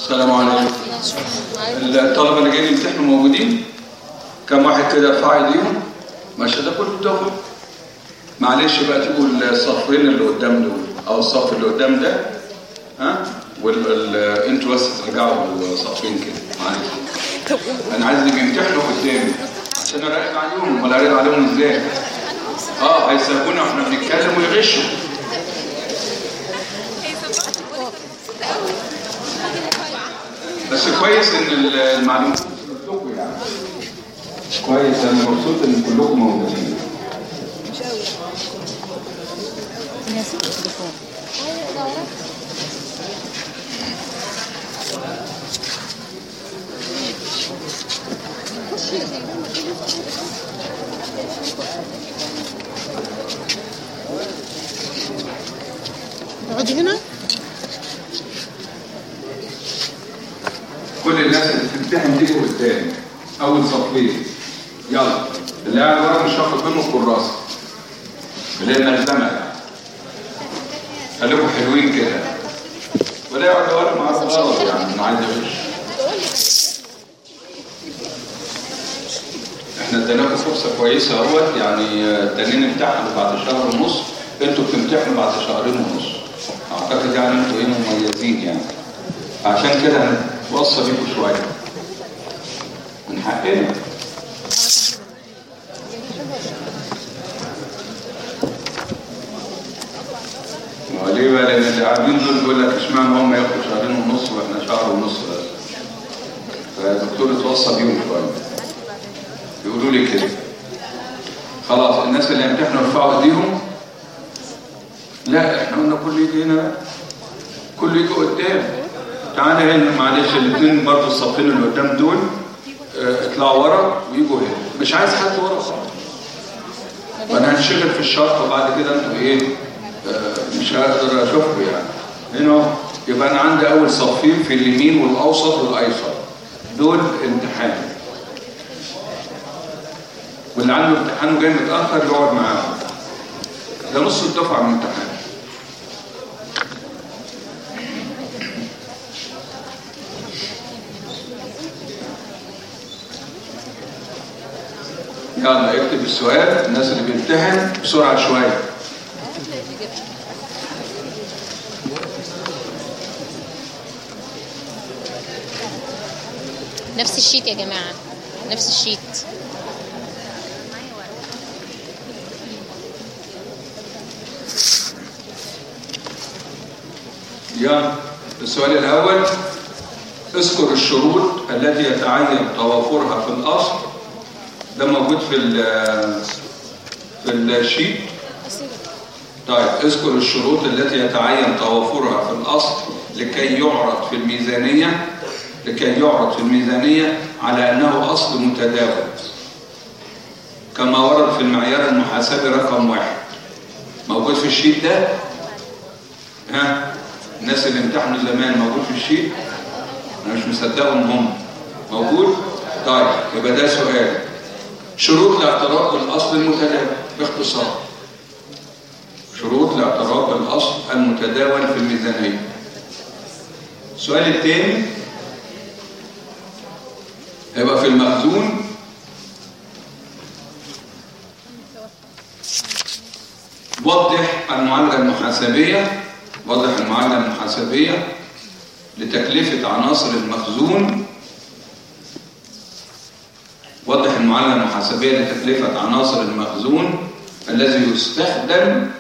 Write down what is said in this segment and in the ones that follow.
السلام عليكم. الطلبة اللي جايين يمتحنوا موجودين؟ كم واحد كده ارفع ايديهم؟ ماشي، ده كله الدخل. معلش بقى تقول الصفين اللي قدام دول او الصف اللي قدام ده، ها؟ انتوا بس ترجعوا صفين كده، معلش. انا عايز اللي بيمتحنوا قدامي عشان اراقب عليهم، ولا اراقب عليهم ازاي؟ هيسابونا واحنا بنتكلم ويغشوا. بس كويس ان المعلومات كلكم يعني. كويس، انا مبسوط ان كلكم موجودين. اقعدي هنا. كل الناس اللي بتمتحن تيجوا قدامي اول صفين. يلا، اللي قاعد ورا مش هاخد منه الكراسه اللي هي ملزمه. خليكم حلوين كده، ولا يقعد ورا مع الغلط يعني ما عايز يغش. احنا اديناكم فرصه كويسه اهوت، يعني التانيين امتحنوا بعد شهر ونص، انتوا بتمتحنوا بعد شهرين ونص. اعتقد يعني انتوا مميزين يعني، عشان كده هنوصى بيكم شويه من حقنا. وليه بقى؟ لان اللي قاعدين دول بيقول لك اشمعنى هم ياخدوا شهرين ونص واحنا شهر ونص بس. فالدكتور اتوصى بيهم شويه، بيقولوا لي كده. خلاص، الناس اللي يمتحنوا يرفعوا ايديهم. لا، احنا قلنا كل يجي هنا، كل يجي قدام. تعالى هنا معلش، الاثنين برضه الصفين اللي قدام دول اطلعوا ورا ويجوا هنا. مش عايز حد ورا خالص، وانا هنشغل في الشرح وبعد كده انتوا مش هقدر اشوفكم يعني. هنا يبقى انا عندي اول صفين في اليمين والاوسط والايسر، دول امتحان. واللي عنده امتحان وجاي متاخر يقعد معاهم، ده نص الدفعه من الامتحان. يلا اكتب السؤال. الناس اللي بيمتحن بسرعه شويه. نفس الشيت يا جماعه، نفس الشيت. يلا السؤال الاول، اذكر الشروط التي يتعين توافرها في الاصل. ده موجود في الشيت. طيب، اذكر الشروط التي يتعين توافرها في الاصل لكي يعرض في الميزانيه على انه اصل متداول، كما ورد في المعيار المحاسبي رقم 1. موجود في الشيت ده؟ الناس اللي امتحنوا زمان موجود في الشيت؟ انا مش مصدقهم هم موجود. طيب، يبقى ده سؤال. شروط الاعتراف بالاصل المتداول باختصار. شروط الاعتراف بالاصل المتداول في الميزانيه. السؤال الثاني هيبقى في المخزون. وضح المعادله المحاسبيه لتكلفه عناصر المخزون. وضح المعادله المحاسبيه لتكلفه عناصر المخزون الذي يستخدم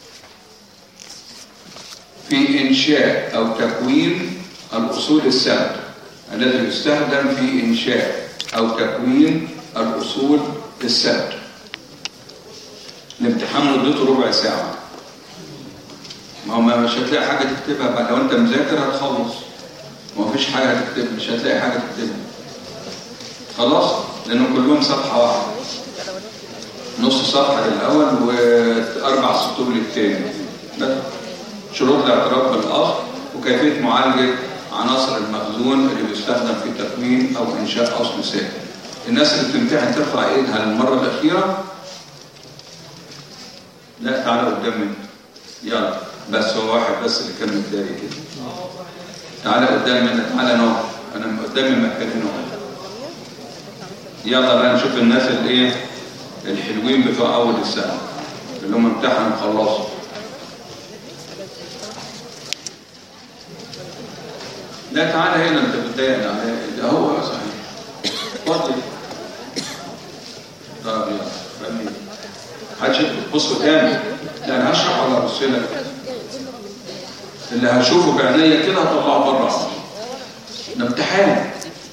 في إنشاء أو تكوين الأصول الثابتة. الذي يستخدم في إنشاء أو تكوين الأصول الثابتة. الامتحان مدته ربع ساعة. ما هو مش هتلاقي حاجة تكتبها بقى. لو أنت مذاكر هتخلص، ما فيش حاجة هتكتبها، مش هتلاقي حاجة تكتبها خلاص، لأنه كلهم صفحة واحدة. نص صفحة للأول و4 سطور للتاني. شروط الاعتراف بالاصل وكيفيه معالجه عناصر المخزون اللي بيستخدم في تكوين او انشاء اصل ثابت. الناس اللي بتمتحن ترفع ايدها للمره الاخيره. لا، تعالى قدام مني. يلا. بس هو واحد بس اللي كان متداري كده. تعالى قدام منك، تعالى نقف، انا قدام المكانين اهو. يلا بقى نشوف الناس الايه الحلوين بتوع اول السنه اللي هم امتحنوا وخلصوا. لا تعالى هنا، انت بتضايقني على ده هو صحيح. اتفضل. طب يلا خليك. محدش بص قدامي. لا انا هشرح ولا ابص لك؟ اللي هشوفه بعينيا كده هطلعه بره. ده امتحان.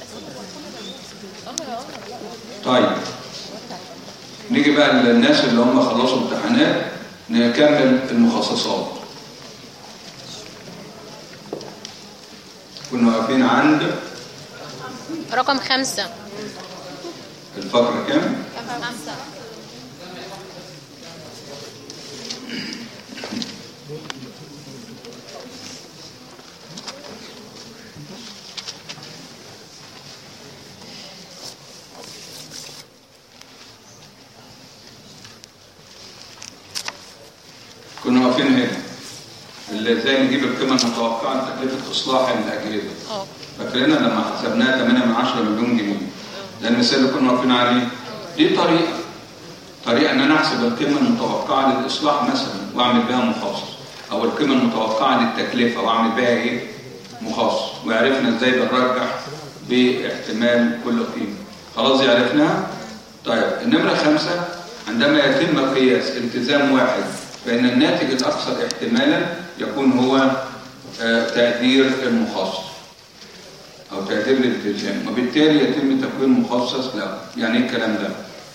طيب نيجي بقى للناس اللي هم خلصوا امتحانات، نكمل المخصصات. كنا واقفين عند رقم 5. الفقرة كام؟ 5. كنا واقفين هنا اللي ازاي نجيب القيمة المتوقعة لتكلفة إصلاح الأجهزة. فاكرينها لما حسبناها 8 مليون جنيه. ده المثال اللي كنا واقفين عليه. دي طريقة ان انا احسب القيمة المتوقعة للإصلاح مثلا واعمل بها مخصص، او القيمة المتوقعة للتكلفة واعمل بها ايه؟ مخصص. وعرفنا ازاي بنرجح باحتمال كل قيمة. خلاص دي عرفناها. طيب النمرة 5، عندما يتم قياس التزام واحد فإن الناتج الأكثر احتمالا يكون هو تقدير المخصص أو تقدير الالتزام، وبالتالي يتم تكوين مخصص له. يعني إيه الكلام ده؟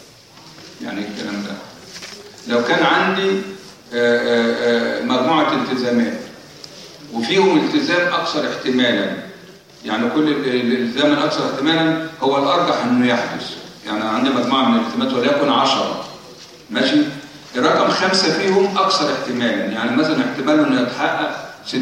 لو كان عندي مجموعة التزامات وفيهم التزام أكثر احتمالا، يعني كل الالتزام الأكثر احتمالا هو الأرجح أنه يحدث. يعني عندي مجموعة من الالتزامات وليكن 10 ماشي، الرقم 5 فيهم أكثر احتمالا، يعني مثلا احتمال أنه يتحقق 60%،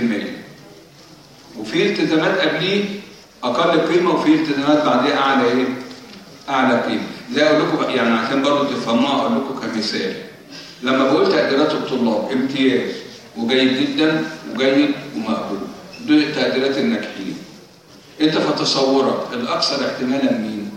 وفي التزامات قبليه أقل قيمة وفي التزامات بعديه أعلى قيمة. زي أقول لكم يعني عشان برضه تفهموها، أقول لكم كمثال. لما بقول تقديرات الطلاب امتياز وجيد جدا وجيد ومقبول، دول تقديرات الناجحين. أنت في تصورك الأكثر احتمالا مين؟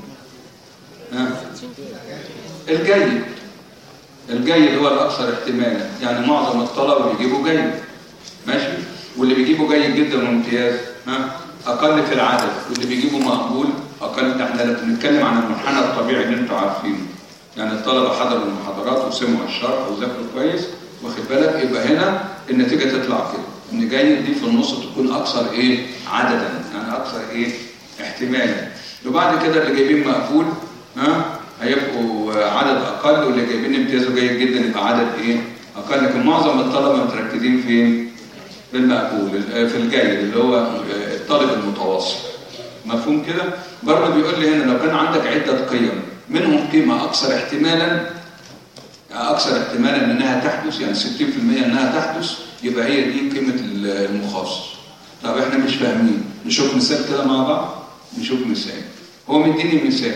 الجيد هو الأكثر احتمالا، يعني معظم الطلبة بيجيبوا جيد ماشي، واللي بيجيبوا جيد جدا وامتياز أقل في العدد، واللي بيجيبوا مقبول أقل. ده احنا بنتكلم عن المنحنى الطبيعي اللي انتوا عارفينه، يعني الطلبة حضروا المحاضرات وسمعوا الشرح وذاكروا كويس، واخد بالك؟ يبقى هنا النتيجة تطلع كده، ان جيد دي في النص تكون أكثر عددا، يعني أكثر احتمالا. وبعد كده اللي جايبين مقبول هيبقوا عدد أقل، واللي جايبين امتياز وجيد جدا يبقى عدد أقل. لكن معظم الطلبة متركزين فين؟ في المقبول، في الجيد اللي هو الطالب المتوسط. مفهوم كده؟ برضه بيقول لي هنا لو كان عندك عدة قيم منهم قيمة أكثر احتمالا انها تحدث، يعني 60% انها تحدث، يبقى هي دي قيمة المخصص. طب احنا مش فاهمين، نشوف مثال كده مع بعض. نشوف مثال. هو مديني مثال.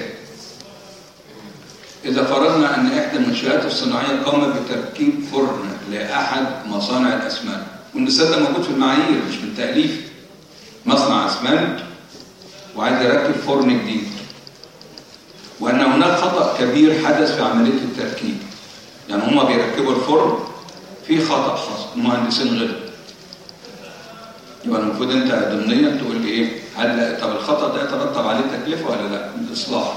إذا فرضنا أن إحدى المنشآت الصناعية قامت بتركيب فرن لأحد مصانع الأسمنت، والمثال ده موجود في المعايير مش من تأليف. مصنع أسمنت وعايز يركب فرن جديد، وأن هناك خطأ كبير حدث في عملية التركيب. يعني هما بيركبوا الفرن في خطأ حصل، المهندسين غلط. يبقى المفروض أنت ضمنيا تقول لي هل طب الخطأ ده يترتب عليه تكلفة ولا لا؟ الإصلاح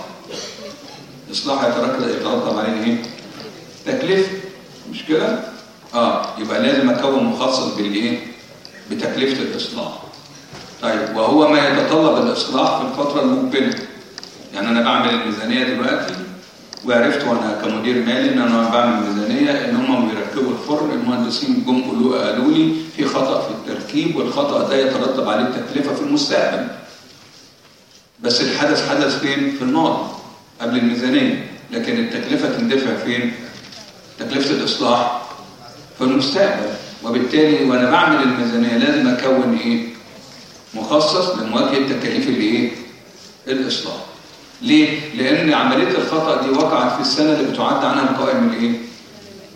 يترتب عليه تكلفة، مش كده؟ يبقى لازم أكون مخصص بتكلفة الإصلاح. طيب وهو ما يتطلب الإصلاح في الفترة المقبلة. يعني أنا بعمل الميزانية دلوقتي، وعرفت وأنا كمدير مالي إن أنا بعمل ميزانية إن هم بيركبوا الفرن، المهندسين جم قالوا لي في خطأ في التركيب، والخطأ ده يترتب عليه تكلفة في المستقبل. بس الحدث حدث فين؟ في الماضي قبل الميزانية، لكن التكلفة تندفع فين؟ تكلفة الإصلاح في المستقبل. وبالتالي وأنا بعمل الميزانية لازم أكون مخصص لمواجهة تكاليف الإصلاح. ليه؟ لأن عملية الخطأ دي وقعت في السنة اللي بتعد عنها القوائم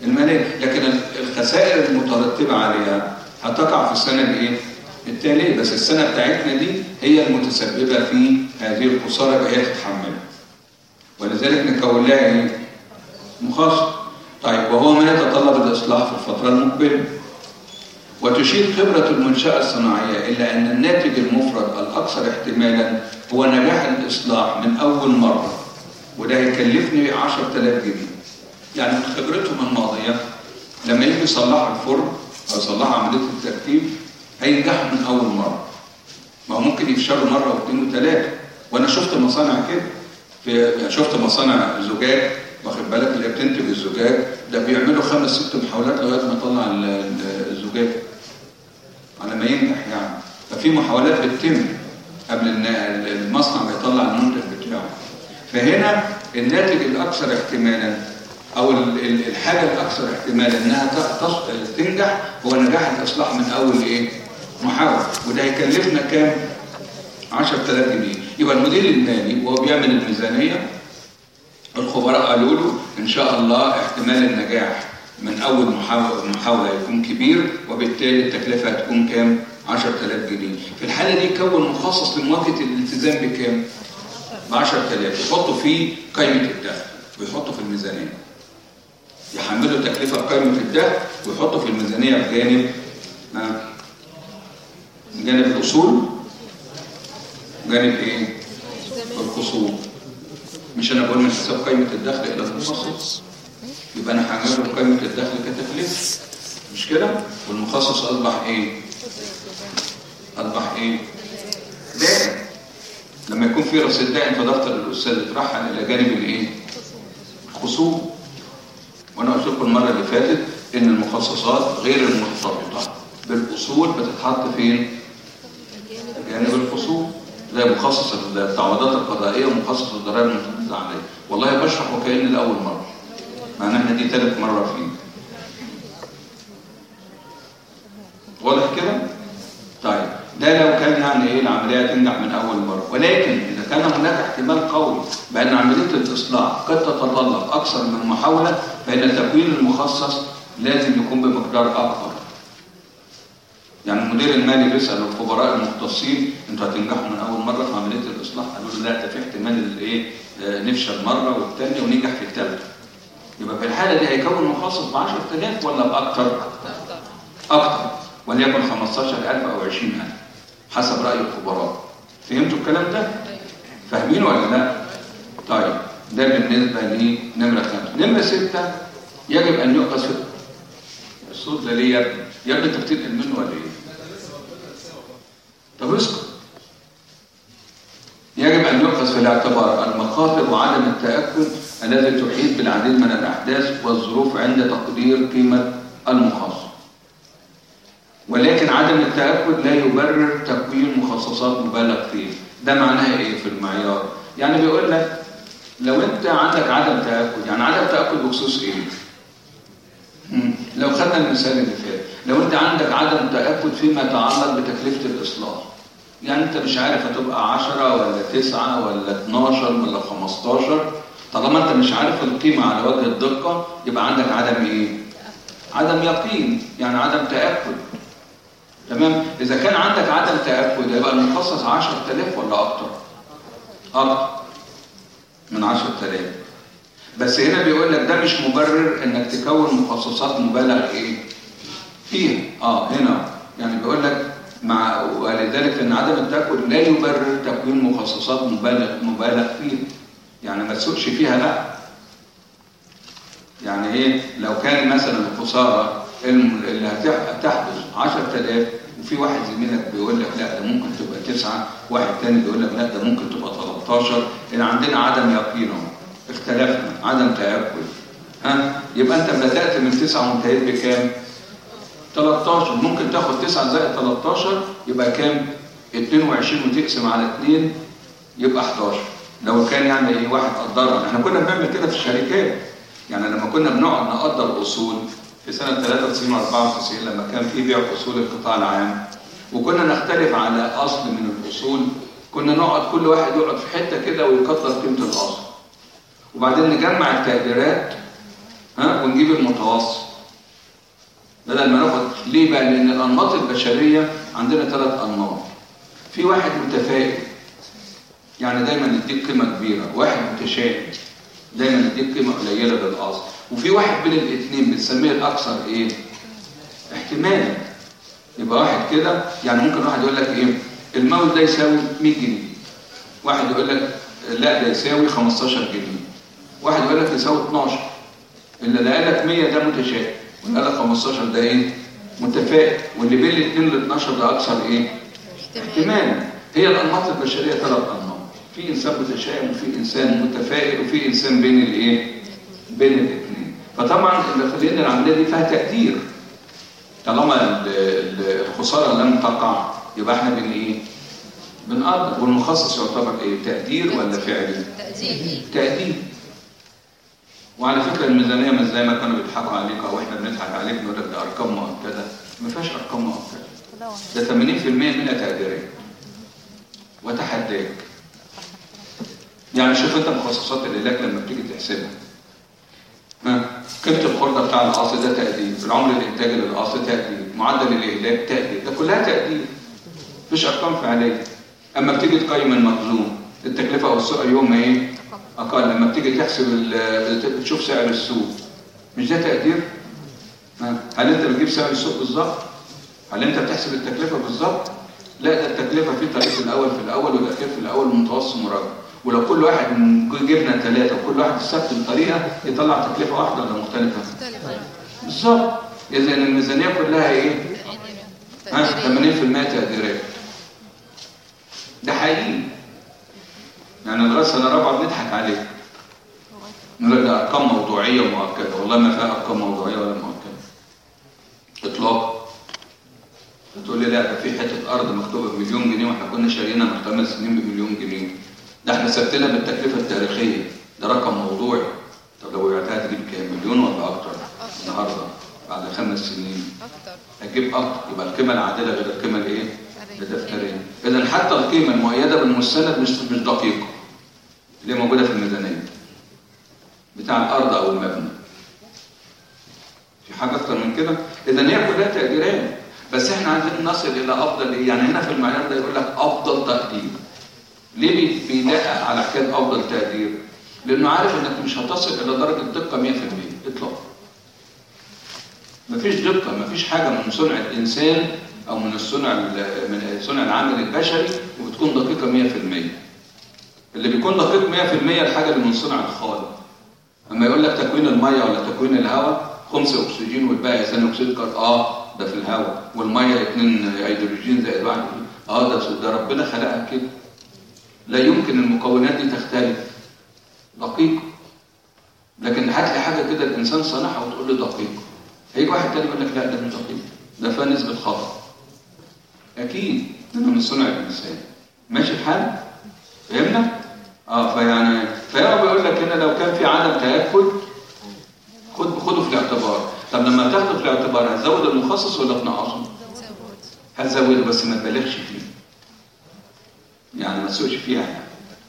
المالية، لكن الخسائر المترتبة عليها هتقع في السنة الايه؟ التالية. بس السنة بتاعتنا دي هي المتسببة في هذه الخسارة، يبقى هي تتحملها، ولذلك نكون لها ايه؟ مخاصة. طيب، وهو ما يتطلب الإصلاح في الفترة المقبلة. وتشير خبرة المنشأة الصناعية إلا أن الناتج المفرد الأكثر احتمالا هو نجاح الإصلاح من أول مرة، وده هيكلفني 10,000 جنيه. يعني من خبرتهم الماضية لما يجي يصلح الفرن أو يصلح عملية التركيب هينجح من أول مرة. ما هو ممكن يفشلوا مرة واثنين وثلاثة، وأنا شفت مصانع كده، شفت مصانع زجاج، واخد بالك، اللي بتنتج الزجاج ده بيعملوا 5-6 محاولات لغاية ما يطلع الزجاج على ما ينجح. يعني ففي محاولات بتتم قبل المصنع ما يطلع المنتج بتاعه. فهنا الناتج الأكثر احتمالا أو الحاجة الأكثر احتمالا إنها تنجح هو نجاح الإصلاح من أول إيه؟ محاولة. وده هيكلفنا كام؟ 10,000 جنيه. يبقى المدير المالي وهو بيعمل الميزانية، الخبراء قالوا له إن شاء الله احتمال النجاح من أول محاولة يكون كبير، وبالتالي التكلفة هتكون كام؟ 10,000 جنيه. في الحالة دي يكون مخصص لمواجهة الالتزام بكام؟ ب10,000. يحطوا فيه قائمة الدخل ويحطوا في الميزانية، يحملوا تكلفة قائمة الدخل ويحطوا في الميزانية بجانب الأصول، جانب إيه؟ الخصوم. مش أنا بقول من حساب قائمة الدخل إلى المخصص، يبقى أنا هعمله قائمة الدخل كتكلفة، مش كده؟ والمخصص أصبح إيه؟ دائم. لما يكون في رصيد دائم في دفتر الأستاذ يترحل إلى جانب الإيه؟ الخصوم. وأنا قلت لكم المرة اللي فاتت إن المخصصات غير المرتبطة بالأصول بتتحط فين؟ جانب الخصوم، زي مخصص التعويضات القضائية ومخصص الضرائب المتفرضة عليه. والله بشرح وكأن الأول مرة، معناها إن دي ثالث مرة فيه. واضح كده؟ طيب، ده لو كان يعني ايه العمليه تنجح من اول مره. ولكن اذا كان هناك احتمال قوي بان عمليه الاصلاح قد تتطلب اكثر من محاوله، فان التكوين المخصص لازم يكون بمقدار اكبر. يعني المدير المالي بيسال الخبراء المختصين انتوا هتنجحوا من اول مره في عمليه الاصلاح؟ قالوا له لا، ده في احتمال الايه نفشل مره والثانيه وننجح في الثالثه. يبقى في الحاله دي هيكون مخصص ب 10,000 ولا باكثر؟ اكثر، وليكن 15,000 أو 20,000 حسب رأي الخبراء. فهمتوا الكلام ده؟ فاهمين ولا لا؟ طيب، ده بالنسبة لنمرة 5. نمرة 6 يجب أن يؤخذ في الصوت ده ليه يا ابني؟ أنت بتنقل منه ولا إيه؟ طب اسكت. يجب أن يؤخذ في الاعتبار المخاطر وعدم التأكد الذي تحيط بالعديد من الأحداث والظروف عند تقدير قيمة المخاصة. ولكن عدم التأكد لا يبرر تكوين مخصصات مبالغ فيه. ده معناها ايه في المعيار؟ يعني بيقول لك لو انت عندك عدم تأكد، يعني عدم تأكد بخصوص ايه؟ لو خدنا المثال اللي فات، لو انت عندك عدم تأكد فيما يتعلق بتكلفة الإصلاح، يعني انت مش عارف هتبقى 10 ولا 9 ولا 12 ولا 15. طالما انت مش عارف القيمة على وجه الدقة يبقى عندك عدم ايه؟ عدم يقين، يعني عدم تأكد. تمام؟ إذا كان عندك عدم تأكد يبقى المخصص 10,000 ولا أكتر؟ أكتر من 10,000. بس هنا بيقول لك ده مش مبرر إنك تكون مخصصات مبالغ إيه؟ فيها. هنا يعني بيقول لك ولذلك إن عدم التأكد لا يبرر تكوين مخصصات مبالغ فيها. يعني ما تسوقش فيها، لا. يعني إيه؟ لو كان مثلا الخسارة اللي هتحدث 10,000 وفي واحد زميلك بيقول لك لا ده ممكن تبقى 9، واحد تاني بيقول لك لا ده ممكن تبقى 13، لان عندنا عدم يقين، اختلفنا، عدم تأكد. يبقى انت بدأت من 9 وانتهيت بكام؟ 13. ممكن تاخد 9 زائد 13 يبقى كام؟ 22 وتقسم على 2 يبقى 11. لو كان يعني ايه واحد قدرها. احنا كنا بنعمل كده في الشركات، يعني لما كنا بنقعد نقدر اصول في سنة 93 و 94 لما كان في بيع أصول القطاع العام، وكنا نختلف على أصل من الأصول، كنا نقعد كل واحد يقعد في حتة كده ويقدر قيمة الأصل، وبعدين نجمع التقديرات ونجيب المتوسط بدل ما ناخد. ليه بقى؟ لان الانماط البشريه عندنا 3 انماط. في واحد متفائل يعني دايما يديك قيمه كبيره، واحد متشائم دايما يديك قيمه قليله للاصل، وفي واحد بين الاثنين بنسميه الاكثر ايه؟ احتمالا. يبقى واحد كده يعني ممكن واحد يقول لك ايه؟ الماوس ده يساوي 100 جنيه، واحد يقول لك لا ده يساوي 15 جنيه، واحد يقول لك يساوي 12. اللي قال لك 100 ده متشائم، واللي قال لك 15 ده ايه؟ متفائل، واللي بين الاثنين ل 12 ده اكثر ايه؟ احتمالا. هي الانماط البشريه 3 انماط، في انسان متشائم وفي انسان متفائل وفي انسان بين الايه؟ بين الاثنين. فطبعا اللي خلينا العمليه دي فيها تقدير. طالما الخساره لم تقع يبقى احنا ايه؟ بنقدر. والمخصص يعتبر ايه؟ تقدير ولا فعلي؟ تقدير. وعلى فكره الميزانيه مش زي ما كانوا بيضحكوا عليك او احنا بنضحك عليك نقول لك ده ارقام مؤكده. ما فيهاش ارقام مؤكده، ده 80% منها تقديريه وتحداك. يعني شوف انت مخصصات العلاج لما بتيجي تحسبها، قيمه الخرده بتاع الاصل ده تقدير، العمر الانتاجي للاصل تقدير، معدل الاهلاك تقدير، ده كلها تقدير، مفيش ارقام فعليه. اما بتيجي تقيم المخزون التكلفه او السوق يوم ايه؟ اقل. لما بتيجي تحسب بتشوف سعر السوق، مش ده تقدير؟ هل انت بتجيب سعر السوق بالظبط؟ هل انت بتحسب التكلفه بالظبط؟ لا، ده التكلفه في طريق الاول في الاول والاخير في الاول والمتوسط مراجع. ولو كل واحد جبنا 3 وكل واحد استخدم طريقه يطلع تكلفه واحده ولا مختلفه؟ بالظبط. اذا الميزانيه كلها ايه؟ 80% تقديريه. ده حقيقي. يعني لغايه سنه رابعه بنضحك عليه، نقول لك ده ارقام موضوعيه ومؤكده. والله ما فيها ارقام موضوعيه ولا مؤكده اطلاقا. تقول لي لا ده في حته ارض مكتوبه ب1 مليون جنيه واحنا كنا شاريينها من 5 سنين ب1 مليون جنيه، ده احنا ثبتنا بالتكلفه التاريخيه، ده رقم موضوعي. طب لو بعتها تجيب كام؟ مليون ولا اكتر النهارده بعد 5 سنين؟ اكتر. هتجيب اكتر. يبقى القيمه العادله غير القيمه الايه؟ الدفتريه. اذا حتى القيمه المؤيده بالمستند مش دقيقه اللي موجوده في الميزانيه بتاع الارض او المبنى. في حاجه اكتر من كده؟ اذا هي كلها تقديرات، بس احنا عايزين نصل الى افضل ايه؟ يعني هنا في المعيار ده يقول لك افضل تقدير. ليه بيدقق على حكايه افضل تقدير؟ لانه عارف انك مش هتصل الى درجه دقه 100% اطلاقا. مفيش دقه، مفيش حاجه من صنع الانسان او من صنع العامل البشري وبتكون دقيقه 100%. اللي بيكون دقيق 100% الحاجه اللي من صنع الخالق. اما يقول لك تكوين الميه ولا تكوين الهواء، خمس اكسجين والباقي ثاني اكسيد ده في الهواء، والميه 2 هيدروجين زائد 1 ده ربنا خلقها كده. لا يمكن المكونات دي تختلف دقيقه. لكن هات لي حاجه كده الانسان صنعها وتقول لي دقيقه، هيجي واحد تاني يقول لك لا ده مش دقيق، ده فيها نسبه خطا. اكيد لانه من صنع الانسان. ماشي الحال؟ فهمنا؟ فهو بيقول لك هنا لو كان في عدم تاكد خده في الاعتبار. طب لما تاخده في الاعتبار هتزود المخصص ولا تنقصه؟ هتزوده بس ما تبالغش فيه، يعني ما تسوقش فيها يعني.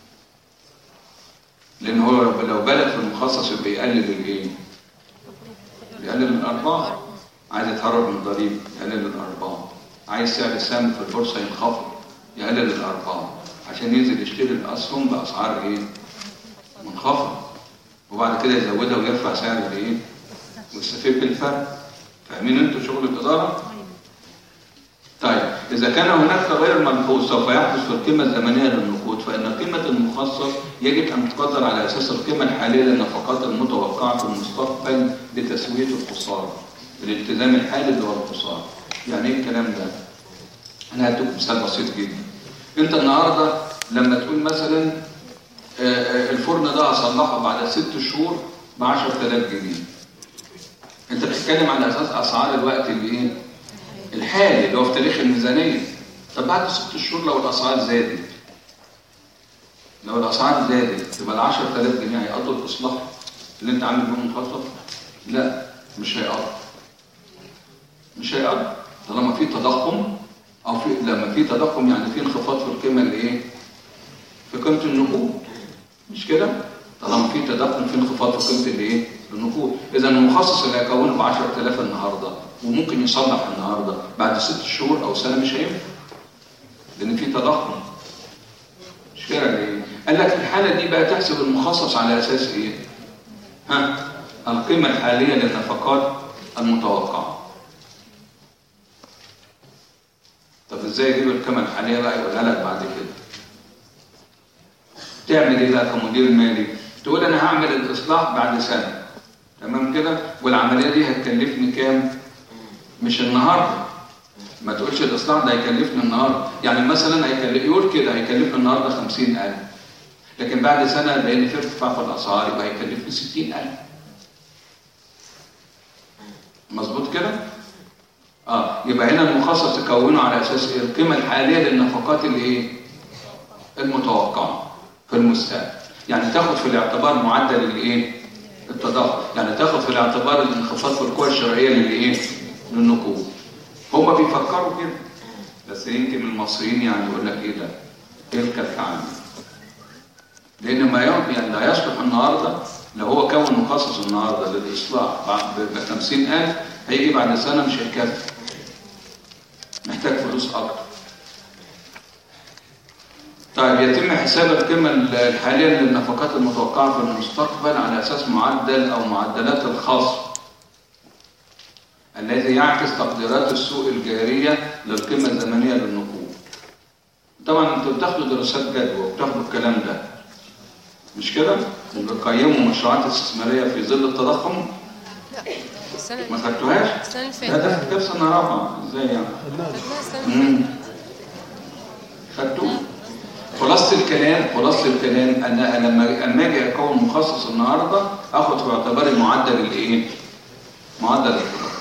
لان هو لو بالغ في المخصص يبقى يقلل الايه؟ يقلل الارباح. عايز يتهرب من الضريبه يقلل الارباح، عايز سعر السهم في البورصه ينخفض يقلل الارباح عشان ينزل يشتري الاسهم باسعار ايه؟ منخفضه، وبعد كده يزودها ويرفع سعر الايه؟ ويستفيد بالفرق. فاهمين انتوا شغل الاداره؟ طيب اذا كان هناك تغير ملحوظ سوف يحدث في القيمه الزمنيه للنقود، فان قيمه المخصص يجب ان تقدر على اساس القيمه الحاليه للنفقات المتوقعه في المستقبل لتسويه الخساره، الالتزام الحالي اللي هو الخساره. يعني ايه الكلام ده؟ انا هديك مثال بسيط جدا. انت النهارده لما تقول مثلا الفرن ده هصلحه بعد 6 شهور ب 10000 جنيه، انت بتتكلم على اساس اسعار الوقت اللي ايه؟ الحالي اللي هو في تاريخ الميزانيه. طب بعد 6 شهور لو الاسعار زادت، يبقى ال 10000 جنيه هيقضوا الاصلاح اللي انت عامل بيه مخصص؟ لا، مش هيقضوا طالما في تضخم، او لما في تضخم يعني في انخفاض في القيمه اللي ايه؟ في قيمه النقود، مش كده؟ طالما في تضخم في انخفاض في قيمه الايه؟ النقود. اذا المخصص اللي هيكونه ب 10000 النهارده وممكن يصلح النهارده بعد 6 شهور او سنه مش هينفع. لان في تضخم. مش كده ليه؟ قال لك في الحاله دي بقى تحسب المخصص على اساس ايه؟ القيمه الحاليه للنفقات المتوقعه. طب ازاي اجيب القيمه الحاليه بقى؟ يقولها لك بعد كده. تعمل ايه بقى كمدير مالي؟ تقول انا هعمل الاصلاح بعد سنه. تمام كده؟ والعمليه دي هتكلفني كام؟ مش النهارده. ما تقولش الاصلاح ده هيكلفني النهارده، يعني مثلا يقول كده هيكلفني النهارده 50000. لكن بعد سنه لان في ارتفاع في الاسعار يبقى هيكلفني 60000. مظبوط كده؟ يبقى هنا المخصص تكونه على اساس ايه؟ القيمه الحاليه للنفقات الايه؟ المتوقعه في المستقبل. يعني تاخد في الاعتبار معدل الايه؟ التضخم، يعني تاخد في الاعتبار الانخفاض في القوى الشرائيه للايه؟ للنقود. هم بيفكروا كده، بس يمكن المصريين يعني يقول لك ايه ده؟ تلك التعامل. لان ما يعني لا يصلح النهارده لو هو كون مخصص النهارده للاصلاح ب 50000 هيجي بعد سنه مش هيكفي. محتاج فلوس اكتر. طيب يتم حساب القيمه الحاليه للنفقات المتوقعه في المستقبل على اساس معدل او معدلات الخصم الذي يعكس تقديرات السوق الجاريه للقيمه الزمنيه للنقود. طبعا انتوا بتاخدوا دراسات جدوى وبتاخدوا الكلام ده. مش كده؟ بتقيموا مشروعات استثماريه في ظل التضخم؟ لا ما خدتوهاش؟ السنة اللي لا ده فاتت. في سنه رابعه. ازاي يعني؟ خدناها السنة اللي فاتت. خدتوه؟ خلاصة الكلام أن لما أجي أكون مخصص النهارده آخد في اعتباري معدل الإيه؟ معدل التضخم.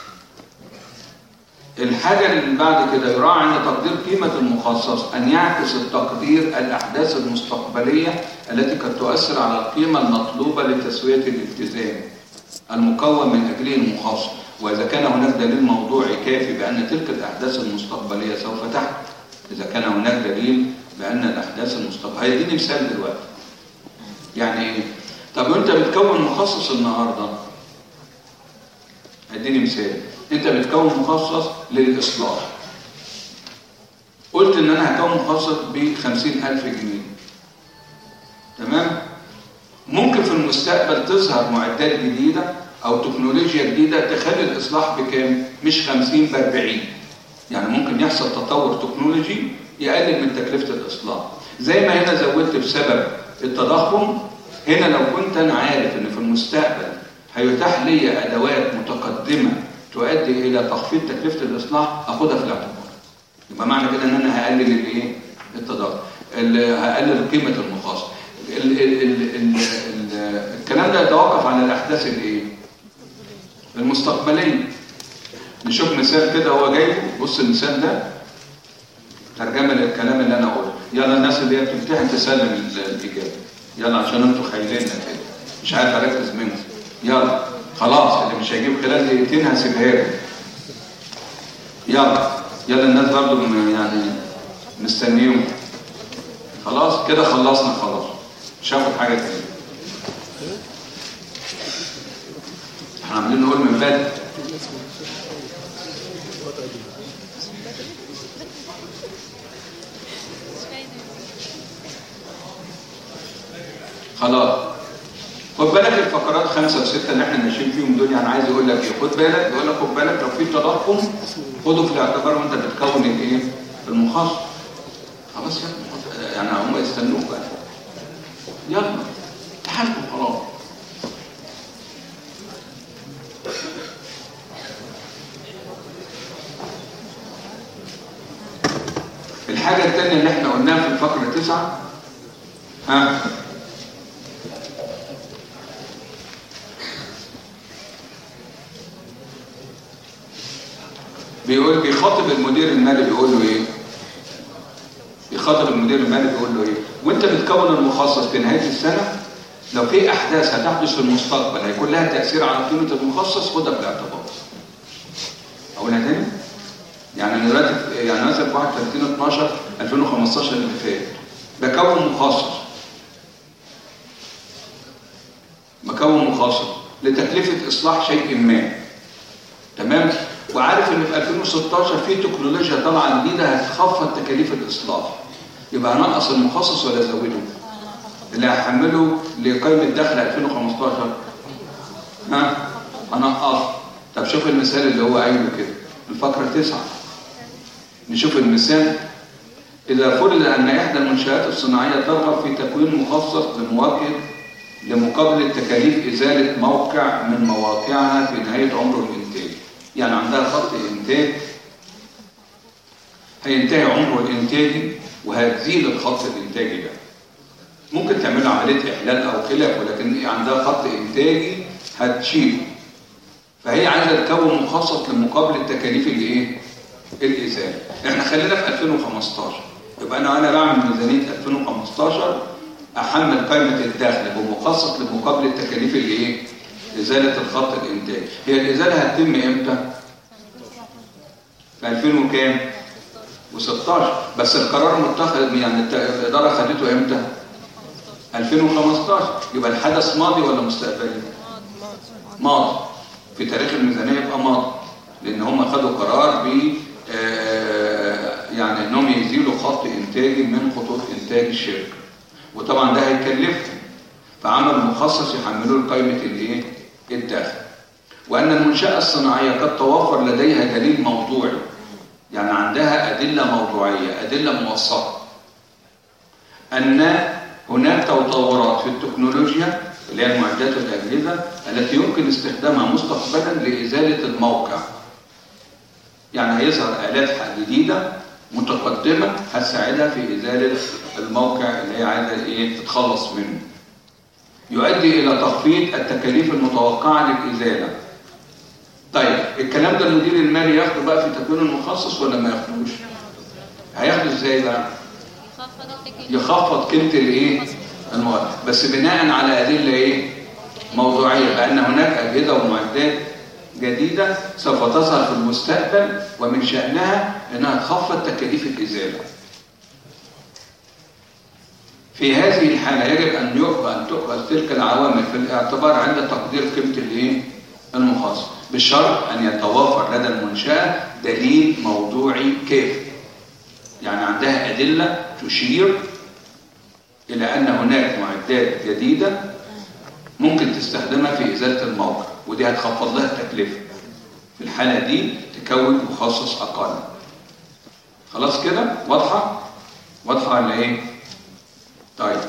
الحاجة اللي بعد كده يراعي عند تقدير قيمة المخصص أن يعكس التقدير الأحداث المستقبلية التي قد تؤثر على القيمة المطلوبة لتسوية الالتزام المكون من أجله المخصص، وإذا كان هناك دليل موضوعي كافي بأن تلك الأحداث المستقبلية سوف تحدث. إذا كان هناك دليل بأن الأحداث المستقبلية. هيديني مثال دلوقتي. يعني إيه؟ طب وأنت بتكون مخصص النهارده، هيديني مثال. أنت بتكون مخصص للإصلاح. قلت إن أنا هكون مخصص ب50000 جنيه. تمام؟ ممكن في المستقبل تظهر معدات جديدة أو تكنولوجيا جديدة تخلي الإصلاح بكام؟ مش 50 ب40. يعني ممكن يحصل تطور تكنولوجي يقلل من تكلفة الإصلاح. زي ما هنا زودت بسبب التضخم، هنا لو كنت أنا عارف إن في المستقبل هيتاح لي أدوات متقدمة تؤدي إلى تخفيض تكلفة الإصلاح أخدها في الاعتبار. يبقى معنى كده إن أنا هقلل الإيه؟ التضخم، هقلل قيمة المخاص. الكلام ده يتوقف على الأحداث الإيه؟ المستقبلية. نشوف مثال كده هو جايبه. بص المثال ده ترجمة للكلام اللي أنا قوله. يلا الناس اللي هي بتمتحن تسلم الإجابة. يلا عشان أنتوا خايلين كده مش عارف أركز منكم. يلا خلاص اللي مش هيجيب خلال دقيقتين هسيبها له. يلا الناس برضه يعني مستنيهم. خلاص كده خلصنا خلاص. مش هاخد حاجة تانية. احنا عاملين نقول من بدري. خلاص خد بالك الفقرات 5 و6 اللي احنا ماشيين فيهم دول. يعني عايز يقول لك ايه؟ خد بالك. بيقول لك خد بالك لو في تضخم خده في الاعتبار وانت بتكون الايه؟ المخصص. خلاص يعني هم يستنوك بقى. يلا تحكم خلاص. الحاجة الثانية اللي احنا قلناها في الفقرة 9 بيخاطب المدير المالي بيقول له ايه؟ بيخاطب المدير المالي بيقول له ايه؟ وانت بتكون المخصص في نهاية السنة لو في احداث هتحدث في المستقبل هيكون لها تأثير على قيمة المخصص خدها في الاعتبار. اقولها تاني؟ يعني دلوقتي يعني مثلا 31/12/2015 اللي فات بكون مخصص بكون مخصص لتكلفة إصلاح شيء ما، تمام؟ وعارف إن في 2016 في تكنولوجيا طالعة جديدة هتخفض تكاليف الإصلاح، يبقى هنقص المخصص ولا أزوده؟ اللي هحمله لقائمة دخل 2015 هنقص. طب شوف المثال اللي هو قايله كده، الفقرة 9. نشوف المثال. إذا فرض أن إحدى المنشآت الصناعية ترغب في تكوين مخصص لمقابلة تكاليف إزالة موقع من مواقعها في نهاية عمره الإنتاجي، يعني عندها خط إنتاج هينتهي عمره الإنتاجي وهتزيل الخط الإنتاجي ده، ممكن تعمل عملية إحلال أو خلاف، ولكن عندها خط إنتاجي هتشيله، فهي عايزة تكون مخصص لمقابلة تكاليف الإيه؟ الإزالة. إحنا خلينا في 2015، يبقى أنا بعمل ميزانية 2015 أحمل قائمة الدخل بمخصص لمقابلة تكاليف الإيه؟ إزالة الخط الإنتاج. هي الإزالة هتتم إمتى؟ في 2000 وكام؟ و16، بس القرار متخذ يعني الإدارة خدته إمتى؟ 2015. يبقى الحدث ماضي ولا مستقبلي؟ ماضي. في تاريخ الميزانية يبقى ماضي، لأن هم خدوا قرار ب يعني انهم يزيلوا خط انتاجي من خطوط انتاج الشركه، وطبعا ده هيكلفهم، فعمل مخصص يحملوه لقائمه الايه؟ الدخل. وان المنشاه الصناعيه قد توفر لديها دليل موضوعي، يعني عندها ادله موضوعيه، ادله موثقه ان هناك تطورات في التكنولوجيا اللي هي المعدات والاجهزه التي يمكن استخدامها مستقبلا لازاله الموقع. يعني هيظهر آلات جديدة متقدمة هتساعدها في إزالة الموقع اللي هي عايزة إيه؟ تتخلص منه. يؤدي إلى تخفيض التكاليف المتوقعة للإزالة. طيب الكلام ده المدير المالي ياخده بقى في تكوين المخصص ولا ما ياخدوش؟ هياخده إزاي بقى؟ يخفض قيمة الإيه؟ المواد، بس بناء على أدلة إيه؟ موضوعية، بأن هناك أجهزة ومعدات جديدة سوف تظهر في المستقبل ومن شأنها أنها تخفض تكاليف الإزالة. في هذه الحالة يجب أن تؤخذ تلك العوامل في الاعتبار عند تقدير قيمة المخصص، بشرط أن يتوافر لدى المنشأة دليل موضوعي كافي، يعني عندها أدلة تشير إلى أن هناك معدات جديدة ممكن تستخدمها في إزالة الموقع، ودي هتخفض لها التكلفة. في الحالة دي تكون مخصص أقل. خلاص كده؟ واضحة؟ واضحة ولا إيه؟ طيب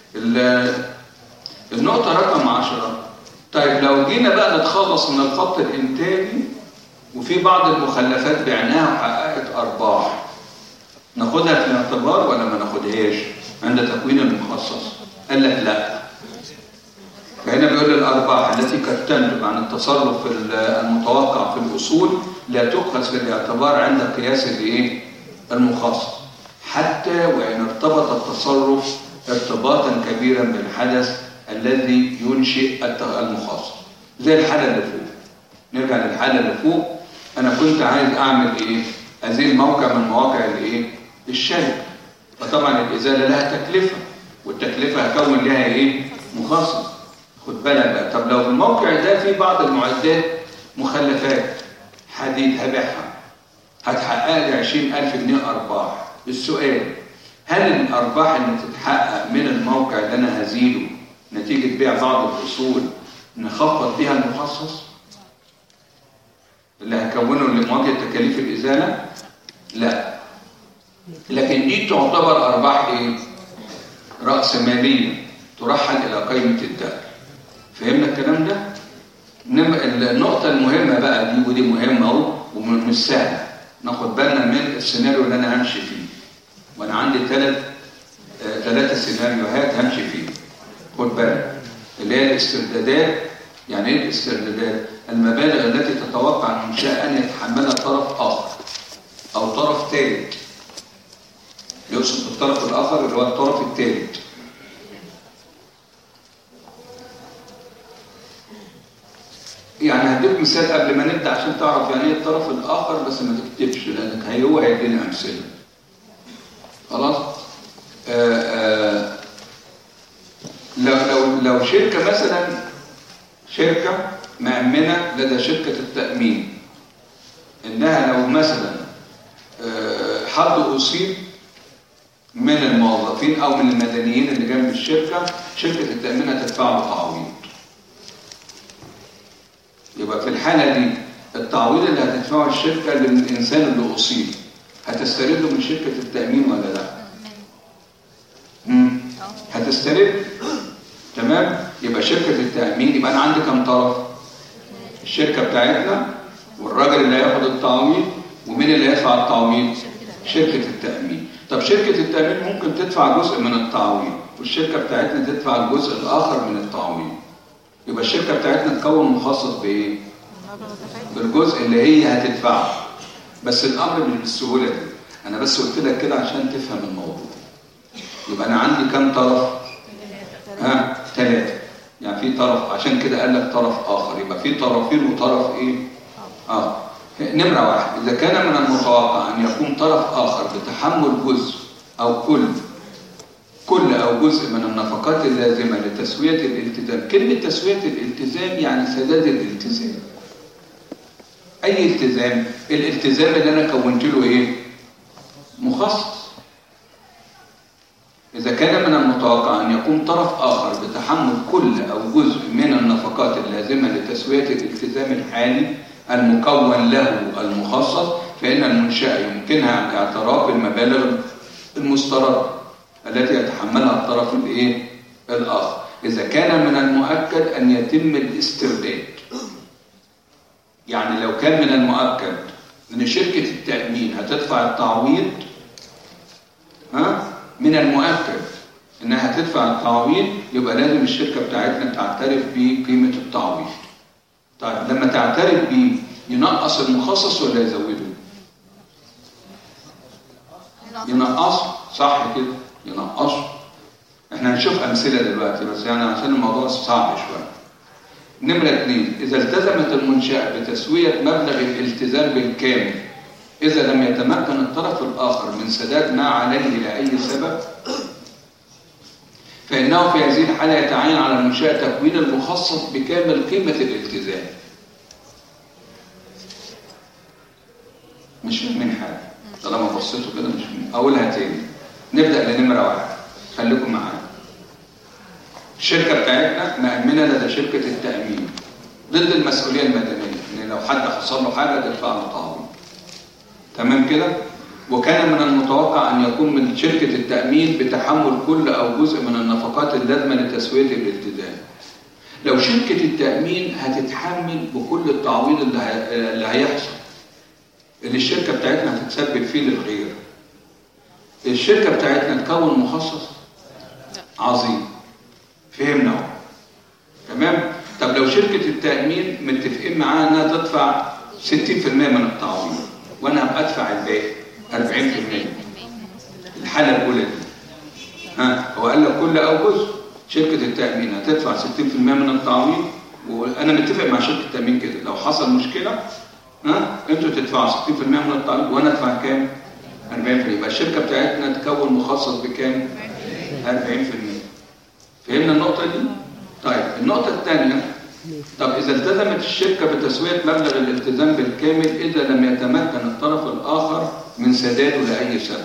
النقطة رقم 10. طيب لو جينا بقى نتخلص من الخط الإنتاجي وفي بعض المخلفات بعناها وحققت أرباح، ناخدها في الاعتبار ولا ما ناخدهاش عند تكوين المخصص؟ قال لك لا. فهنا بيقول الأرباح التي قد تنتج عن التصرف المتوقع في الأصول لا تؤخذ في الاعتبار عند قياس المخصص، حتى وإن ارتبط التصرف ارتباطا كبيرا بالحدث الذي ينشئ المخصص. زي الحالة اللي فوق، نرجع للحالة اللي فوق. أنا كنت عايز أعمل أزيل موقع من مواقع الشركة، فطبعا الإزالة لها تكلفة، والتكلفة هكون لها مخصص. خد بالك بقى، طب لو في الموقع ده في بعض المعدات مخلفات حديد هبيعها، هتحقق لي 20,000 جنيه أرباح. السؤال، هل الأرباح اللي تتحقق من الموقع اللي أنا هزيله نتيجة بيع بعض الأصول نخفض بيها المخصص اللي هكونه لمواجهة تكاليف الإزالة؟ لا. لكن دي تعتبر أرباح رأس مالية ترحل إلى قائمة الدخل. فهمنا الكلام ده؟ النقطة المهمة بقى دي، ودي مهمة اهو ومش سهلة، ناخد بالنا من السيناريو اللي أنا همشي فيه، وأنا عندي ثلاثة سيناريوهات همشي فيه. خد بالك، اللي هي الاستردادات. يعني إيه الاستردادات؟ المبالغ التي تتوقع المنشأة أن يتحملها طرف آخر أو طرف ثالث. يقصد بالطرف الآخر اللي هو الطرف الثالث. يعني هديك مثال قبل ما نبدأ عشان تعرف يعني ايه الطرف الآخر، بس ما تكتبش لأنك هو هيدينا أمثلة. خلاص؟ لو شركة مثلا شركة مأمنة لدى شركة التأمين إنها لو مثلا حد أصيب من الموظفين أو من المدنيين اللي جنب الشركة، شركة التأمين هتدفع له تعويض. يبقى في الحالة دي التعويض اللي هتدفعه الشركة للإنسان اللي أصيب هتسترده من شركة التأمين ولا لا؟ هتسترد. تمام؟ يبقى شركة التأمين، يبقى أنا عندي كم طرف؟ الشركة بتاعتنا والراجل اللي هياخد التعويض، ومين اللي هيدفع التعويض؟ شركة التأمين. طب شركة التأمين ممكن تدفع جزء من التعويض والشركة بتاعتنا تدفع الجزء الآخر من التعويض. يبقى الشركة بتاعتنا تكون مخصص بإيه؟ بالجزء اللي هي هتدفعه. بس الأمر مش بالسهولة دي، أنا بس قلت لك كده عشان تفهم الموضوع. يبقى أنا عندي كم طرف؟ 3. يعني في طرف، عشان كده قال لك طرف آخر، يبقى في طرفين وطرف إيه؟ نمرة 1، إذا كان من المتوقع أن يكون طرف آخر بتحمل جزء أو كل أو جزء من النفقات اللازمة لتسوية الالتزام. كلمة تسوية الالتزام يعني سداد الالتزام. أي التزام؟ الالتزام اللي أنا كونت له إيه؟ مخصص. إذا كان من المتوقع أن يكون طرف آخر بتحمل كل أو جزء من النفقات اللازمة لتسوية الالتزام الحالي المكون له المخصص، فإن المنشأة يمكنها اعتراف بالمبالغ المستردة التي يتحملها الطرف الآخر، إذا كان من المؤكد أن يتم الاسترداد. يعني لو كان من المؤكد أن شركة التأمين هتدفع التعويض، من المؤكد أنها هتدفع التعويض، يبقى لازم الشركة بتاعتنا تعترف بقيمة التعويض. طيب لما تعترف بيه ينقص المخصص ولا يزوده؟ ينقص، صح كده؟ ينقص. احنا هنشوف أمثلة دلوقتي، بس يعني عشان الموضوع صعب شوية. نمرة 2، إذا التزمت المنشأة بتسوية مبلغ الالتزام بالكامل إذا لم يتمكن الطرف الآخر من سداد ما عليه لأي سبب، فإنه في هذه الحالة يتعين على المنشأة تكوين المخصص بكامل قيمة الالتزام. مش فاهمين حاجة طالما بصيتوا كده، مش فاهمين. أقولها تاني، نبدأ لنمرة 1، خليكم معانا. الشركة بتاعتنا مأمنة لدى شركة التأمين ضد المسؤولية المدنية، إن لو حد حصل له حاجة تدفع له تعويض. تمام كده؟ وكان من المتوقع أن يكون من شركة التأمين بتحمل كل أو جزء من النفقات اللازمة لتسوية الالتزام. لو شركة التأمين هتتحمل بكل التعويض اللي هيحصل، اللي الشركة بتاعتنا هتتسبب فيه للغير، الشركة بتاعتنا تكون مخصص؟ عظيم، فهمنا اهو. تمام؟ طب لو شركة التأمين متفقين معاها انها تدفع 60% من التعويض وانا هبقى ادفع الباقي 40%، الحالة الأولى دي هو قال لك كل أو جزء. شركة التأمين هتدفع 60% من التعويض، وأنا متفق مع شركة التأمين كده، لو حصل مشكلة انتوا تدفعوا 60% من التعويض وانا ادفع كام؟ 40%. يبقى الشركة بتاعتنا تكون مخصص بكام؟ 40%. فهمنا النقطة دي؟ طيب النقطة الثانية، طب إذا التزمت الشركة بتسوية مبلغ الالتزام بالكامل إذا لم يتمكن الطرف الآخر من سداده لأي سبب.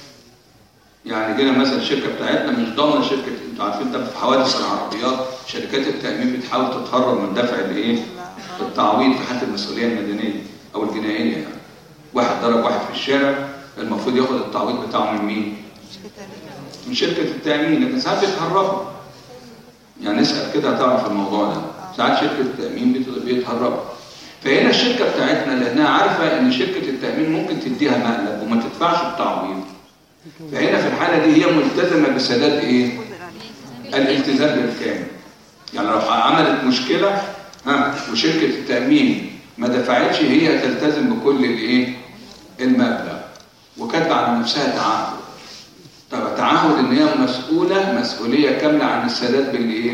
يعني جينا مثلا الشركة بتاعتنا مش ضامنة، شركة انتوا عارفين ده في حوادث العربيات شركات التأمين بتحاول تتهرب من دفع التعويض في حالة المسؤولية المدنية أو الجنائية. يعني واحد ضرب واحد في الشارع، المفروض ياخد التعويض بتاعه من مين؟ من شركة التأمين، لكن ساعات بيتهربوا. يعني نسأل كده هتعرف الموضوع ده، ساعات شركة التأمين بيتهربوا. فهنا الشركة بتاعتنا لأنها عارفة إن شركة التأمين ممكن تديها مقلب وما تدفعش التعويض، فهنا في الحالة دي هي ملتزمة بسداد الالتزام بالكامل. يعني لو عملت مشكلة وشركة التأمين ما دفعتش، هي تلتزم بكل المبلغ وكاتبه على نفسها تعهد. طب تعهد ان هي مسؤولية كاملة عن السداد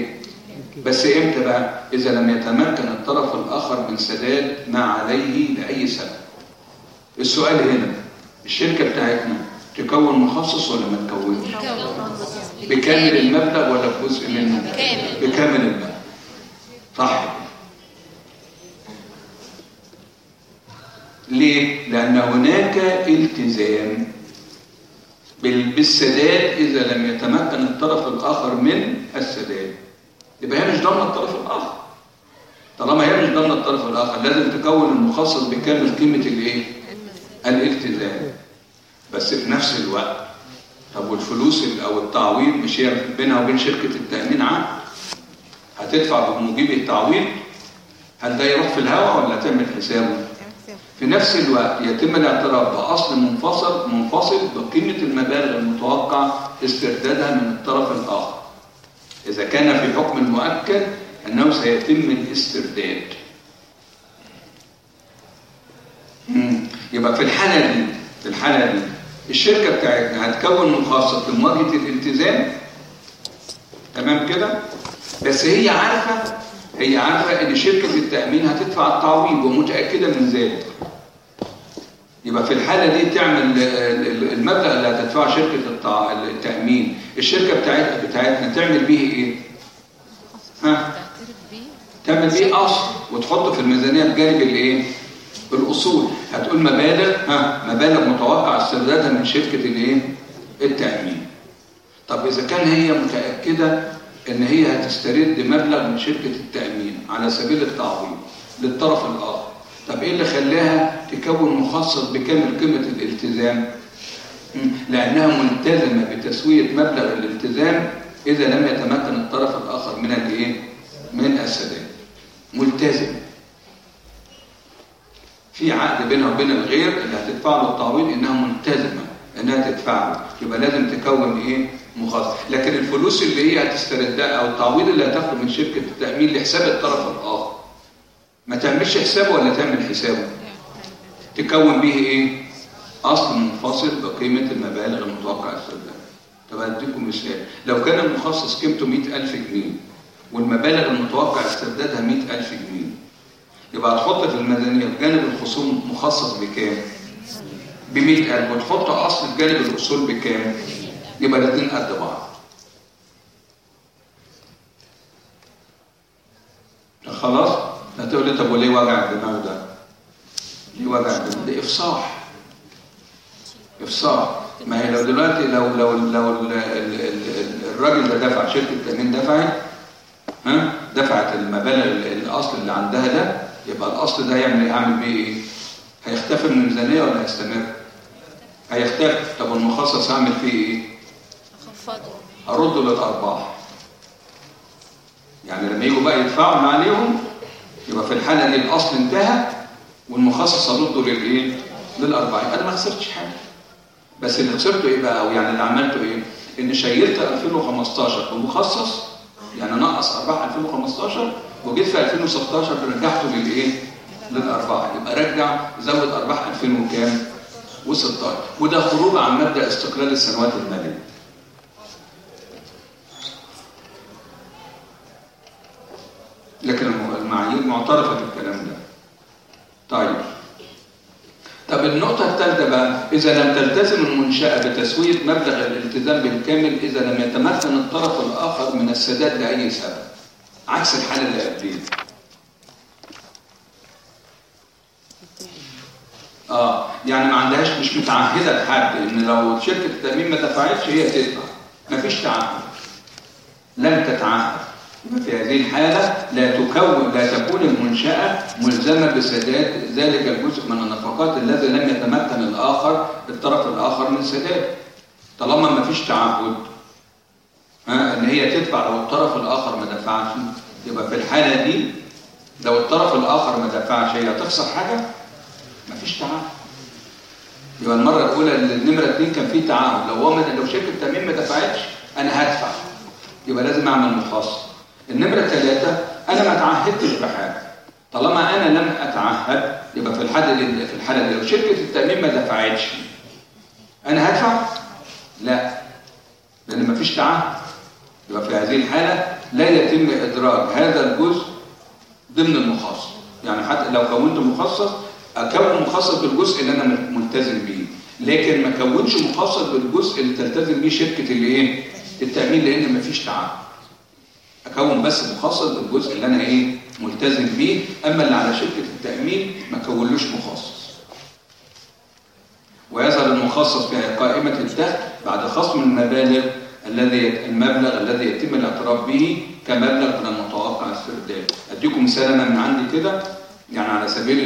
بس امتى بقى؟ اذا لم يتمكن الطرف الاخر من سداد ما عليه لاي سبب. السؤال هنا، الشركة بتاعتنا تكون مخصص ولا ما تكونش؟ بكامل المبلغ ولا بجزء منه؟ بكامل المبلغ، صح. ليه؟ لأن هناك التزام بالسداد إذا لم يتمكن الطرف الآخر من السداد. يبقى هي مش ضامنة الطرف الآخر. طالما هي مش ضامنة الطرف الآخر لازم تكون المخصص بكامل قيمة الإيه؟ الالتزام. بس في نفس الوقت طب والفلوس أو التعويض مش هي بينها وبين شركة التأمين عقد؟ هتدفع بموجب التعويض؟ هل ده يروح في الهواء ولا تعمل حسابه؟ في نفس الوقت يتم الاعتراف بأصل منفصل بقيمة المبالغ المتوقع استردادها من الطرف الآخر إذا كان في حكم المؤكد أنه سيتم الاسترداد. يبقى في الحالة دي الشركة بتاعتنا هتكون مخصص لمواجهة الالتزام، تمام كده؟ بس هي عارفة ان شركة التأمين هتدفع التعويض ومتأكدة من ذلك. يبقى في الحالة دي تعمل المبلغ اللي هتدفعه شركة التأمين، الشركة بتاعتنا تعمل به ايه؟ تعمل به أصل وتحطه في الميزانية بجانب الايه؟ الأصول. هتقول مبالغ متوقع استردادها من شركة الايه؟ التأمين. طب إذا كان هي متأكدة ان هي هتسترد مبلغ من شركة التأمين على سبيل التعويض للطرف الآخر، طب ايه اللي خلاها تكون مخصص بكامل قيمة الالتزام؟ لأنها ملتزمة بتسوية مبلغ الالتزام إذا لم يتمكن الطرف الآخر من الايه؟ من السداد. ملتزم في عقد بينها وبين الغير اللي هتدفع له التعويض انها ملتزمة انها تدفع له، يبقى لازم تكون ايه؟ مخصص. لكن الفلوس اللي هي هتستردها او التعويض اللي هتاخده من شركة التأمين لحساب الطرف الآخر ما تعملش حسابه ولا تعمل حسابه؟ تكون به ايه؟ اصل منفصل بقيمة المبالغ المتوقع استردادها. طب هديكم مثال، لو كان المخصص قيمته 100,000 جنيه والمبالغ المتوقع استردادها 100,000 جنيه، يبقى هتحط في الميزانية بجانب الخصوم مخصص بكام؟ ب100,000 وتحط اصل بجانب الاصول بكام؟ يبقى الاثنين قد بعض. خلاص؟ هتقول لي طب وليه وجع الدماغ ده؟ ليه وجع الدماغ؟ ده افصاح. ما هي لو دلوقتي لو الراجل ده دفع، شركة التأمين دفعت المبالغ الاصل اللي عندها ده، يبقى الاصل ده يعمل بيه ايه؟ هيختفي من الميزانية ولا هيستمر؟ هيختفي. طب المخصص هعمل فيه ايه؟ هرده للأرباح. يعني لما يجوا بقى يدفعوا ما عليهم يبقى في الحالة دي الأصل انتهى والمخصص هرده للإيه؟ للأرباح. أنا ما خسرتش حاجة، بس اللي خسرته إيه بقى؟ أو يعني اللي عملته إيه؟ إن شيلت 2015 بمخصص، يعني نقص أرباح 2015 وجيت في 2016 رجعته للإيه؟ للأرباح. يبقى رجع زود أرباح 2016 وده خروج عن مبدأ استقلال السنوات المالية. لكن المعايير معترفة بالكلام ده. طب النقطة الثالثة بقى، إذا لم تلتزم المنشأة بتسوية مبلغ الالتزام بالكامل إذا لم يتمكن الطرف الآخر من السداد لأي سبب، عكس الحالة اللي قبليه. يعني ما عندهاش، مش متعهدة بحد إن لو شركة التأمين ما دفعتش هي تدفع، ما فيش تعهد، لم تتعهد. في هذه الحالة لا تكون المنشأة ملزمة بسداد ذلك الجزء من النفقات الذي لم يتمكن الطرف الآخر من سداده. طالما ما فيش تعهد ان هي تدفع لو الطرف الآخر ما دفعش، يبقى في الحالة دي لو الطرف الآخر ما دفعش هي هتخسر حاجة؟ ما فيش تعهد. يبقى المرة الأولى النمرة 2 كان فيه تعهد، لو شركة التأمين ما دفعتش أنا هدفع، يبقى لازم أعمل مخصص. النمرة 3 أنا ما تعهدتش بحاجة. طالما أنا لم أتعهد يبقى في الحالة دي لو شركة التأمين ما دفعتش أنا هدفع؟ لا، لأن ما فيش تعهد. يبقى في هذه الحالة لا يتم إدراج هذا الجزء ضمن المخصص. يعني حتى لو كونت مخصص أكون مخصص بالجزء اللي أنا ملتزم بيه، لكن ما كونش مخصص بالجزء اللي تلتزم بيه شركة التأمين لأن ما فيش تعهد. أكون بس مخصص بالجزء اللي أنا ملتزم بيه، أما اللي على شركة التأمين ما كونلوش مخصص. ويظهر المخصص في قائمة الدخل بعد خصم المبلغ الذي يتم الاعتراف به كمبلغ من المتوقع استرداده. أديكم مثال أنا من عندي كده، يعني على سبيل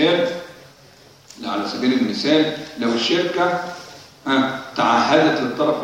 المثال لو الشركة تعهدت للطرف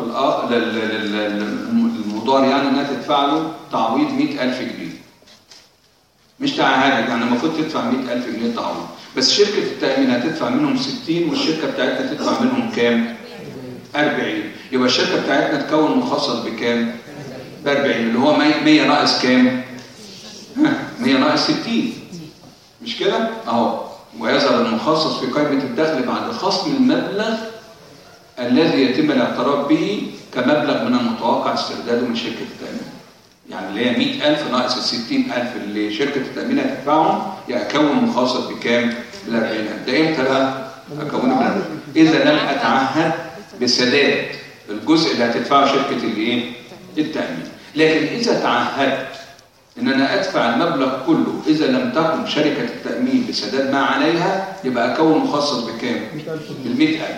المضار يعني انها تدفع له تعويض 100,000 جنيه. مش تعهدت يعني المفروض تدفع 100,000 جنيه تعويض، بس شركة التأمين هتدفع منهم 60 والشركة بتاعتنا تدفع منهم كام؟ 40. يبقى الشركة بتاعتنا تكون مخصص بكام؟ ب 40، اللي هو 100 ناقص كام؟ 100 ناقص 60. مش كده؟ اهو. ويظهر المخصص في قائمة الدخل بعد خصم المبلغ الذي يتم الاعتراف به كمبلغ من المتوقع استرداده من شركة التأمين. يعني اللي هي 100,000 ناقص ال 60,000 اللي شركة التأمين هتدفعهم، أكون مخصص بكام؟ بال 40,000. ده امتى بقى؟ أكونه بال 40,000 إذا لم أتعهد بسداد الجزء اللي هتدفعه شركة الايه؟ التأمين. لكن إذا تعهدت إن أنا أدفع المبلغ كله إذا لم تقم شركة التأمين بسداد ما عليها، يبقى أكون مخصص بكام؟ بال 100,000.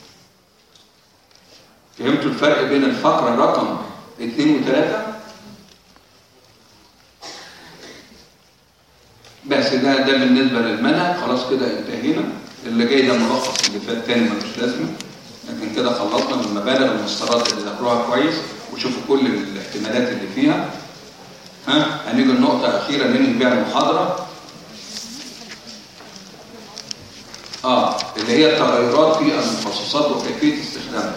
فهمتوا الفرق بين الفقرة رقم 2 و3؟ بس ده بالنسبة للمنهج. خلاص كده انتهينا. اللي جاي ده ملخص اللي فات تاني ملوش لازمة، لكن كده خلصنا من المبالغ والمسترات اللي ذكروها كويس وشوفوا كل الاحتمالات اللي فيها. هنيجي النقطة أخيرة ننهي بيها المحاضرة، اللي هي التغيرات في المخصصات وكيفية استخدامها.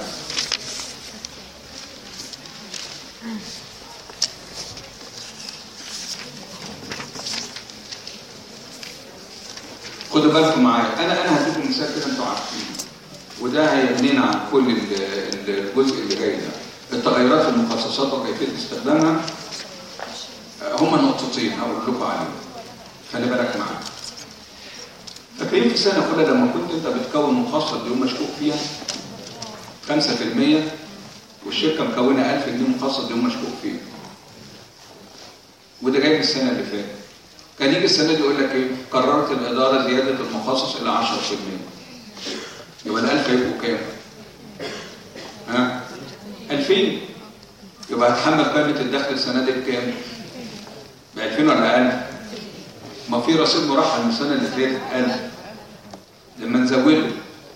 خدوا بالكم معايا، انا هديكم مثال كده انتوا عارفينه، وده هيغنينا عن كل الجزء اللي جاي ده. التغيرات في المخصصات وكيفيه استخدامها هما نقطتين هقول لكم عليهم، خلي بالك معايا. فاكرين في سنه اولى لما كنت انت بتكون مخصص يوم مشكوك فيها 5% والشركه مكونه 1000 جنيه مخصص يوم مشكوك فيه، وده جاي في السنه اللي فاتت. كان يجي السنه دي يقول لك ايه؟ قررت الاداره زياده المخصص الى 10%. يبقى ال1000 هيبقوا كام؟ 2000. يبقى هتحمل قيمه الدخل السنه دي بكام؟ ب 2000 ولا 1000؟ ما في رصيد مرحل من السنه اللي فاتت 1000 لما نزوده.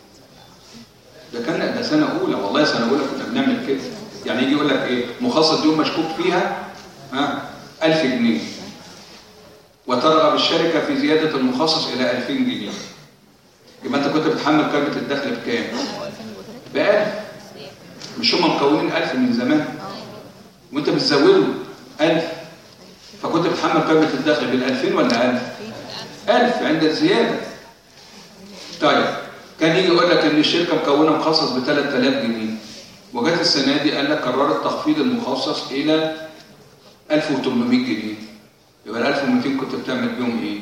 ده سنه اولى، والله سنه اولى كنا بنعمل كده. يعني يجي يقول لك ايه؟ مخصص يوم مشكوك فيها 1000 جنيه وترغب الشركة في زيادة المخصص إلى 2000 جنيه. يبقى أنت كنت بتحمل قيمة الدخل بكام؟ ب1000. مش هم مكونين 1000 من زمان وأنت بتزوده 1000، فكنت بتحمل قيمة الدخل بال2000 ولا 1000؟ 1000 عند الزيادة. طيب كان يجي يقول لك إن الشركة مكونة مخصص ب 3000 جنيه وجات السنة دي قال لك قررت تخفيض المخصص إلى 1800 جنيه. يبقى ال 1200 كنت بتعمل بيهم ايه؟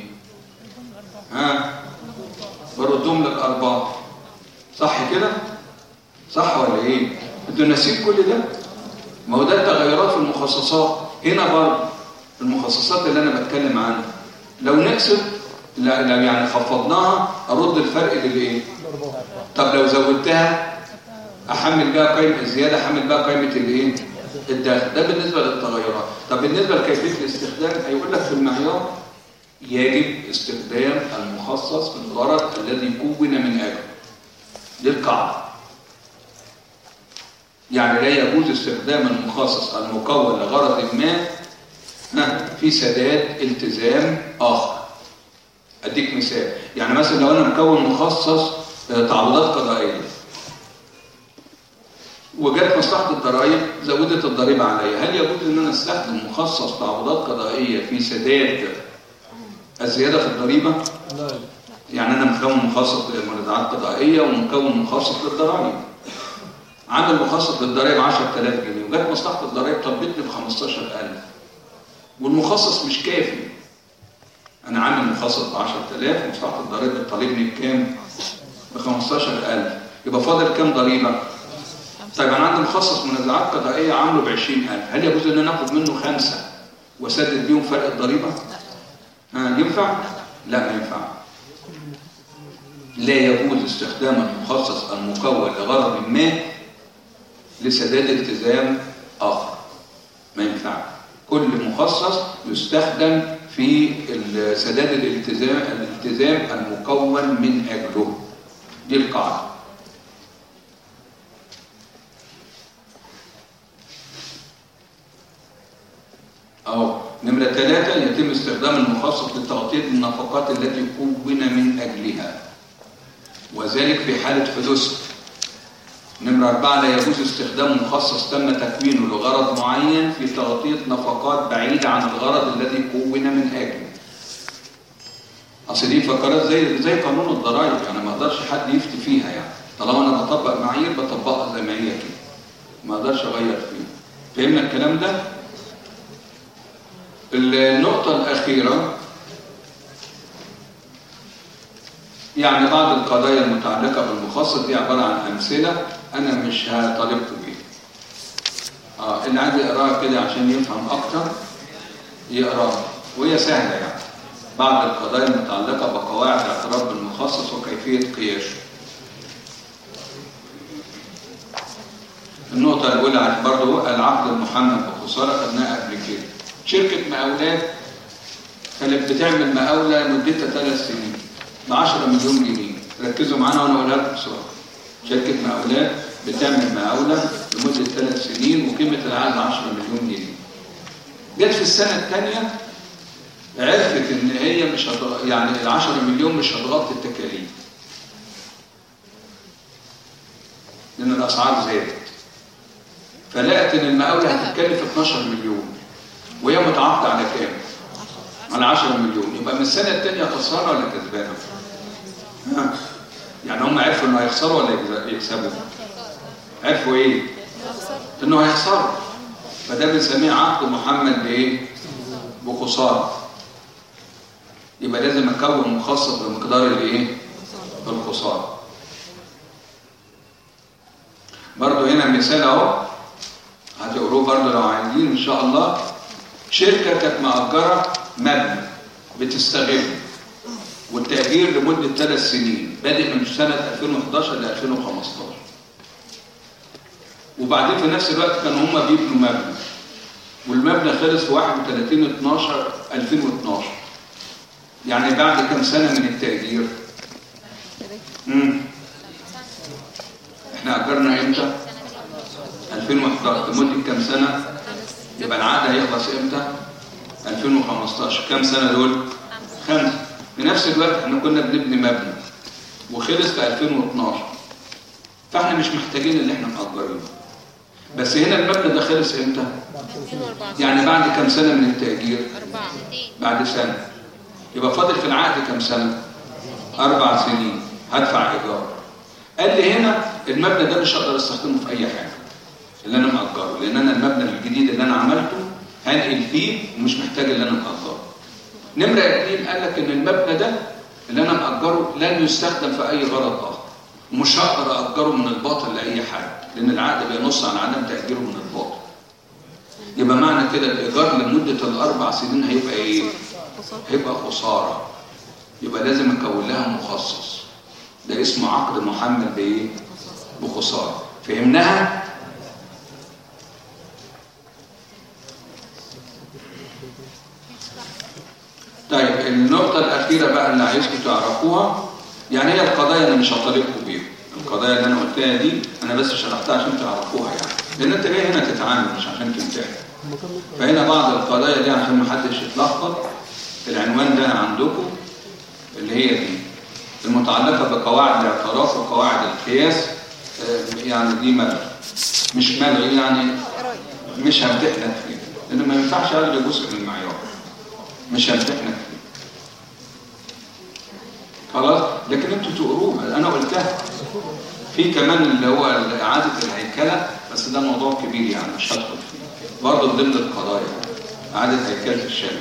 بردهم للارباح. صح كده؟ صح ولا ايه؟ انتوا ناسين كل ده؟ ما هو ده التغيرات في المخصصات. هنا برضه المخصصات اللي انا بتكلم عنها لو نقصت لو يعني خفضناها ارد الفرق للايه؟ طب لو زودتها احمل بقى قيمه الزياده، احمل بقى قيمه الايه؟ الداخل. ده بالنسبة للتغيرات. طب بالنسبة لكيفية الاستخدام هيقول لك في المعيار يجب استخدام المخصص في الغرض الذي كون من أجله. دي القاعدة. يعني لا يجوز استخدام المخصص المكون لغرض ما في سداد التزام آخر. أديك مثال، يعني مثلا لو أنا مكون مخصص تعويضات قضائية وجات مصلحة الضرائب زودت الضريبة عليا، هل يجوز ان انا استخدم مخصص تعويضات قضائية في سداد الزيادة في الضريبة؟ لا. يعني انا مكون مخصص للمنازعات القضائية ومكون مخصص للضرائب. عامل مخصص للضرائب 10000 جنيه وجات مصلحة الضرائب طلبتني ب 15000 والمخصص مش كافي. انا عامل مخصص ب 10000 ومصلحة الضرائب بتطالبني بكام؟ ب 15000. يبقى فاضل كام ضريبة؟ طيب انا عندي مخصص منازعات قضائيه عامله ب 20000، هل يجوز ان انا اخد منه 5 واسدد بيهم فرق الضريبه؟ ينفع؟ لا ما ينفع. لا يجوز استخدام المخصص المكون لغرض ما لسداد التزام آخر. ما ينفعش. كل مخصص يستخدم في سداد الالتزام المكون من أجله. دي القاعدة. نمرة 3 يتم استخدام المخصص لتغطية النفقات التي كون من أجلها، وذلك في حالة حدوثها. نمرة 4 لا يجوز استخدام مخصص تم تكوينه لغرض معين في تغطية نفقات بعيدة عن الغرض الذي كون من أجله. أصل دي فكرات زي قانون الضرائب، يعني ما اقدرش حد يفتي فيها، يعني طالما أنا بطبق معايير بطبقها زي ما هي كده، ما اقدرش أغير فيها. فهمنا الكلام ده؟ النقطة الأخيرة يعني بعض القضايا المتعلقة بالمخصص دي عبارة عن أمثلة أنا مش هطالبكم بيها. اللي عايز يقراها كده عشان يفهم أكتر يقراها، وهي سهلة يعني. بعض القضايا المتعلقة بقواعد الاعتراف بالمخصص وكيفية قياسه. النقطة الأولى برضه العقد المحمل بخسارة خدناها قبل كده. شركة مقاولات كانت بتعمل مقاولة مدتها 3 سنين ب10 مليون جنيه. ركزوا معانا وانا اقولها لكم بسرعة. شركة مقاولات بتعمل مقاولة لمدة 3 سنين وقيمة العقد 10 مليون جنيه. جت في السنة الثانية عرفت ان هي مش يعني ال10 مليون مش هتغطي التكاليف، لان الاسعار زادت. فلقت ان المقاولة هتتكلف 12 مليون وهي متعاقده على كام؟ على 10 مليون. يبقى من السنه الثانيه خساره ولا كسبانه؟ يعني هم عرفوا انه هيخسروا ولا يكسبوا؟ عرفوا ايه؟ انه هيخسروا. فده بنسميه عقد محمل بايه؟ بخساره. يبقى لازم اكون مخصص بمقدار الايه؟ الخساره. برضو هنا مثال اهو هتقروه برضو لو عايزين ان شاء الله. شركة كانت مأجرة مبنى بتستغله، والتأجير لمدة 3 سنين بادئ من سنة 2011 ل 2015. وبعدين في نفس الوقت كانوا هم بيبنوا مبنى، والمبنى خلص في 31/12/2012. يعني بعد كم سنة من التأجير؟ احنا أجرنا امتى؟ 2011. لمدة كم سنة؟ يبقى العقد هيخلص امتى؟ 2015. كم سنة دول؟ 5. في نفس الوقت احنا كنا بنبني مبنى وخلص في 2012، فاحنا مش محتاجين اللي احنا مأجرينه. بس هنا المبنى ده خلص امتى؟ يعني بعد كم سنة من التأجير؟ 4. بعد سنة. يبقى فاضل في العقد كم سنة؟ 4 سنين هدفع إيجار. قال لي هنا المبنى ده مش هقدر استخدمه في أي حاجة اللي أنا مأجره، لأن أنا المبنى الجديد اللي أنا عملته هنقل فيه ومش محتاج اللي أنا مأجره. نمرة 2 قال لك إن المبنى ده اللي أنا مأجره لن يستخدم في أي غرض آخر، ومش هقدر أأجره من الباطل لأي حد، لأن العقد بينص على عدم تأجيره من الباطل. يبقى معنى كده الإيجار لمدة ال4 سنين هيبقى إيه؟ هيبقى خسارة. يبقى لازم أكون لها مخصص. ده اسمه عقد محمل بإيه؟ بخسارة. فهمناها؟ طيب النقطة الأخيرة بقى اللي عايزكم تعرفوها، يعني هي القضايا اللي مش هطالبكم بيها. القضايا اللي أنا قلتها دي أنا بس شرحتها عشان تعرفوها، يعني لأن أنت جاي هنا تتعامل مش عشان تمتحن. فهنا بعض القضايا دي عشان ما حدش يتلخبط، العنوان ده عندكم اللي هي دي المتعلقة بقواعد الاعتراف وقواعد القياس. يعني دي ملغي، مش ملغي يعني مش همتحنك فيه، لأنه ما ينفعش ألغي جزء من المعيار، مش همتحنك فيه. خلاص؟ لكن انتوا تقروها، أنا قلتها. في كمان اللي هو إعادة الهيكلة، بس ده موضوع كبير يعني مش هدخل فيه. برضه ضمن القضايا إعادة هيكلة الشركة.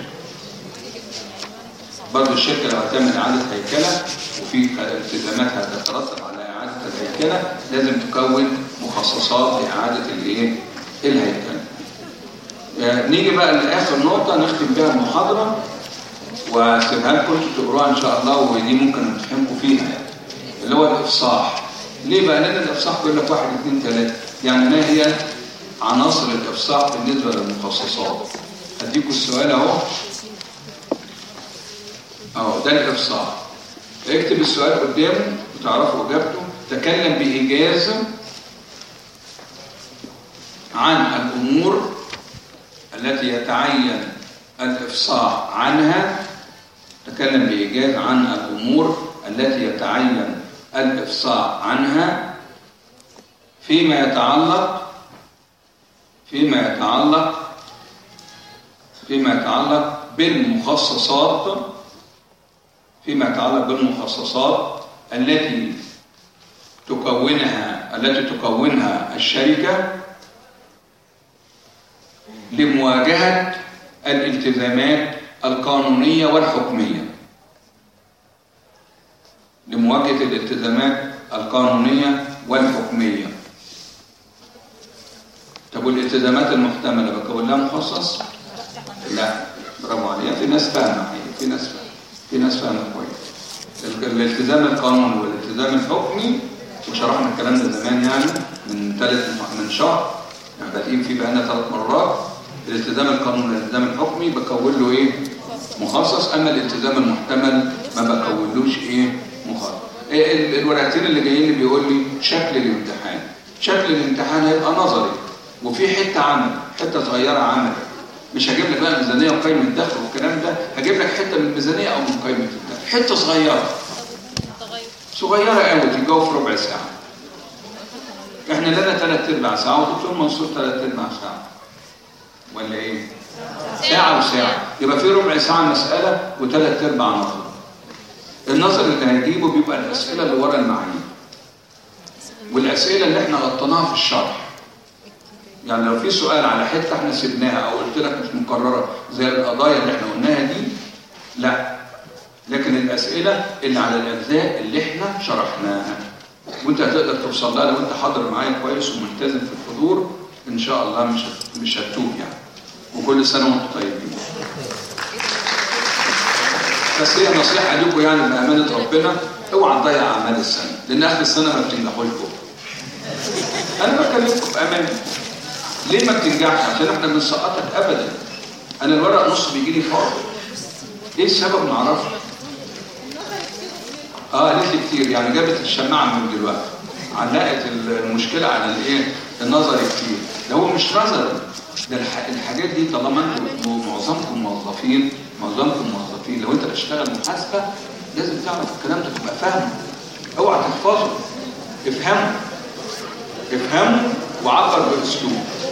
برضه الشركة لو هتعمل إعادة هيكلة وفي التزاماتها تترتب على إعادة الهيكلة، لازم تكون مخصصات لإعادة الإيه؟ الهيكلة. نيجي بقى لآخر نقطة نختم بها المحاضرة واسيبها لكم تقروها إن شاء الله، ودي ممكن نمتحنكم فيها. اللي هو الإفصاح. ليه بقى؟ لأن الإفصاح بيقول لك 1 2 3. يعني ما هي عناصر الإفصاح بالنسبة للمخصصات؟ هديكوا السؤال اهو. ده الإفصاح. اكتب السؤال قدامه وتعرفوا إجابته. تكلم بإيجاز عن الأمور التي يتعين الإفصاح عنها. تكلم بإيجاز عن الأمور التي يتعين الإفصاح عنها فيما يتعلق بالمخصصات التي تكونها الشركة لمواجهة الالتزامات القانونية والحكمية. طب والالتزامات المحتملة بكون لها مخصص؟ لا، برافو عليها. في ناس فاهمة كويس. الالتزام القانوني والالتزام الحكمي، وشرحنا الكلام ده زمان يعني من شهر، يعني بادئين فيه بقالنا 3 مرات. الالتزام القانوني والالتزام الحكمي بكون له مخصص، اما الالتزام المحتمل ما بكونلوش مخصص. الورقتين اللي جايين لي بيقول لي شكل الامتحان هيبقى نظري وفي حته صغيره عمل. مش هجيب لك بقى ميزانيه وقيمه الدخل والكلام ده، هجيب لك حته من الميزانيه او من قيمه الدخل، حته صغيره قوي تتجاوب في ربع ساعه. احنا لنا 3/4 ساعه ودكتور منصور 3/4 ساعه، ولا ايه؟ ساعه وساعه، يبقى في ربع ساعه مساله و3/4 نظر. النظر اللي هيجيبه بيبقى الاسئله اللي ورا المعايير والاسئله اللي احنا غطيناها في الشرح. يعني لو في سؤال على حته احنا سيبناها او قلت لك مش مكرره زي القضايا اللي احنا قلناها دي، لا، لكن الاسئله اللي على الاجزاء اللي احنا شرحناها وانت هتقدر توصل لها لو انت حاضر معايا كويس وملتزم في الحضور ان شاء الله. مش هتتوه يعني. وكل سنه وانتم طيبين. بس هي نصيحه لكم يعني بامانه ربنا، اوعى تضيع اعمال السنه، لان اخر السنه ما بتنجحوا لكم. انا بكلمكم بامانه. ليه ما بتنجحش؟ عشان احنا بنسقطك ابدا. انا الورق نص بيجي لي فاضي. ايه السبب؟ ما اعرفش. قالت لي كتير، يعني جابت الشماعه من دلوقتي، علقت المشكله على النظري كتير. ده هو مش نظري، ده الحاجات دي طالما انتم معظمكم موظفين، لو انت بتشتغل محاسبه لازم تعرف الكلام ده، تبقى فاهمه. اوعى تحفظه، افهمه وعبر باسلوب.